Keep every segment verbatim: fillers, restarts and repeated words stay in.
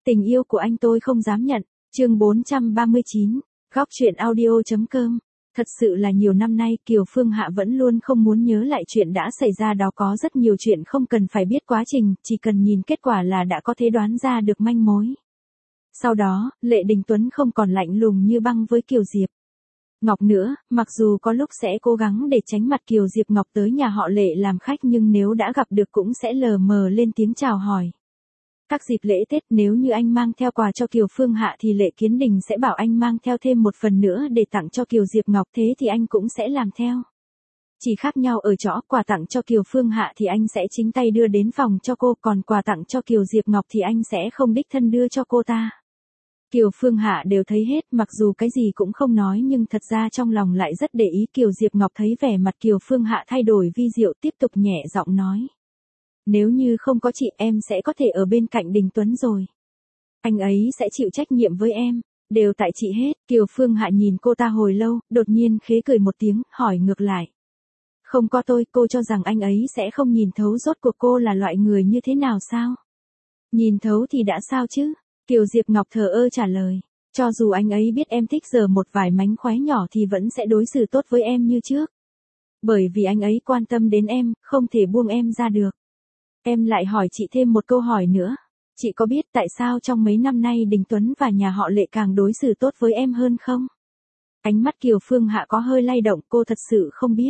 Tình yêu của anh tôi không dám nhận. Chương bốn trăm ba mươi chín. Góc truyện audio.com. Thật sự là nhiều năm nay Kiều Phương Hạ vẫn luôn không muốn nhớ lại chuyện đã xảy ra đó, có rất nhiều chuyện không cần phải biết quá trình, chỉ cần nhìn kết quả là đã có thể đoán ra được manh mối. Sau đó, Lệ Đình Tuấn không còn lạnh lùng như băng với Kiều Diệp Ngọc nữa, mặc dù có lúc sẽ cố gắng để tránh mặt Kiều Diệp Ngọc tới nhà họ Lệ làm khách, nhưng nếu đã gặp được cũng sẽ lờ mờ lên tiếng chào hỏi. Các dịp lễ Tết nếu như anh mang theo quà cho Kiều Phương Hạ thì Lệ Kiến Đình sẽ bảo anh mang theo thêm một phần nữa để tặng cho Kiều Diệp Ngọc, thế thì anh cũng sẽ làm theo. Chỉ khác nhau ở chỗ quà tặng cho Kiều Phương Hạ thì anh sẽ chính tay đưa đến phòng cho cô, còn quà tặng cho Kiều Diệp Ngọc thì anh sẽ không đích thân đưa cho cô ta. Kiều Phương Hạ đều thấy hết, mặc dù cái gì cũng không nói nhưng thật ra trong lòng lại rất để ý. Kiều Diệp Ngọc thấy vẻ mặt Kiều Phương Hạ thay đổi vi diệu, tiếp tục nhẹ giọng nói. Nếu như không có chị em sẽ có thể ở bên cạnh Đình Tuấn rồi. Anh ấy sẽ chịu trách nhiệm với em, đều tại chị hết. Kiều Phương Hạ nhìn cô ta hồi lâu, đột nhiên khế cười một tiếng, hỏi ngược lại. Không có tôi, cô cho rằng anh ấy sẽ không nhìn thấu rốt cuộc cô là loại người như thế nào sao? Nhìn thấu thì đã sao chứ? Kiều Diệp Ngọc thờ ơ trả lời. Cho dù anh ấy biết em thích giờ một vài mánh khóe nhỏ thì vẫn sẽ đối xử tốt với em như trước. Bởi vì anh ấy quan tâm đến em, không thể buông em ra được. Em lại hỏi chị thêm một câu hỏi nữa. Chị có biết tại sao trong mấy năm nay Đình Tuấn và nhà họ Lệ càng đối xử tốt với em hơn không? Ánh mắt Kiều Phương Hạ có hơi lay động, cô thật sự không biết.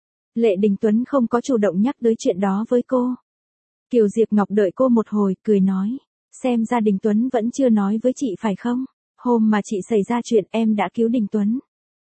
Lệ Đình Tuấn không có chủ động nhắc tới chuyện đó với cô. Kiều Diệp Ngọc đợi cô một hồi, cười nói. Xem ra Đình Tuấn vẫn chưa nói với chị phải không? Hôm mà chị xảy ra chuyện em đã cứu Đình Tuấn.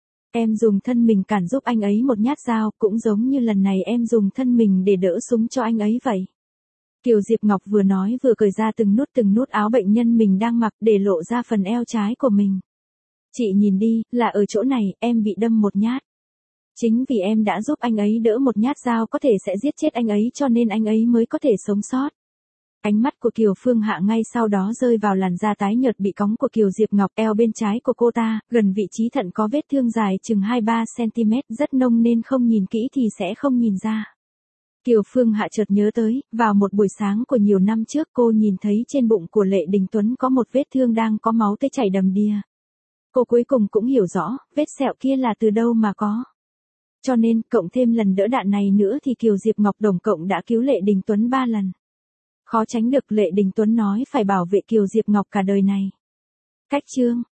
Em dùng thân mình cản giúp anh ấy một nhát dao, cũng giống như lần này em dùng thân mình để đỡ súng cho anh ấy vậy. Kiều Diệp Ngọc vừa nói vừa cởi ra từng nút từng nút áo bệnh nhân mình đang mặc để lộ ra phần eo trái của mình. Chị nhìn đi, là ở chỗ này, em bị đâm một nhát. Chính vì em đã giúp anh ấy đỡ một nhát dao có thể sẽ giết chết anh ấy cho nên anh ấy mới có thể sống sót. Ánh mắt của Kiều Phương Hạ ngay sau đó rơi vào làn da tái nhợt bị cóng của Kiều Diệp Ngọc, eo bên trái của cô ta, gần vị trí thận có vết thương dài chừng hai mươi ba xăng-ti-mét, rất nông nên không nhìn kỹ thì sẽ không nhìn ra. Kiều Phương Hạ chợt nhớ tới, vào một buổi sáng của nhiều năm trước cô nhìn thấy trên bụng của Lệ Đình Tuấn có một vết thương đang có máu tươi chảy đầm đìa. Cô cuối cùng cũng hiểu rõ, vết sẹo kia là từ đâu mà có. Cho nên, cộng thêm lần đỡ đạn này nữa thì Kiều Diệp Ngọc tổng cộng đã cứu Lệ Đình Tuấn ba lần. Khó tránh được Lệ Đình Tuấn nói phải bảo vệ Kiều Diệp Ngọc cả đời này. Cách chương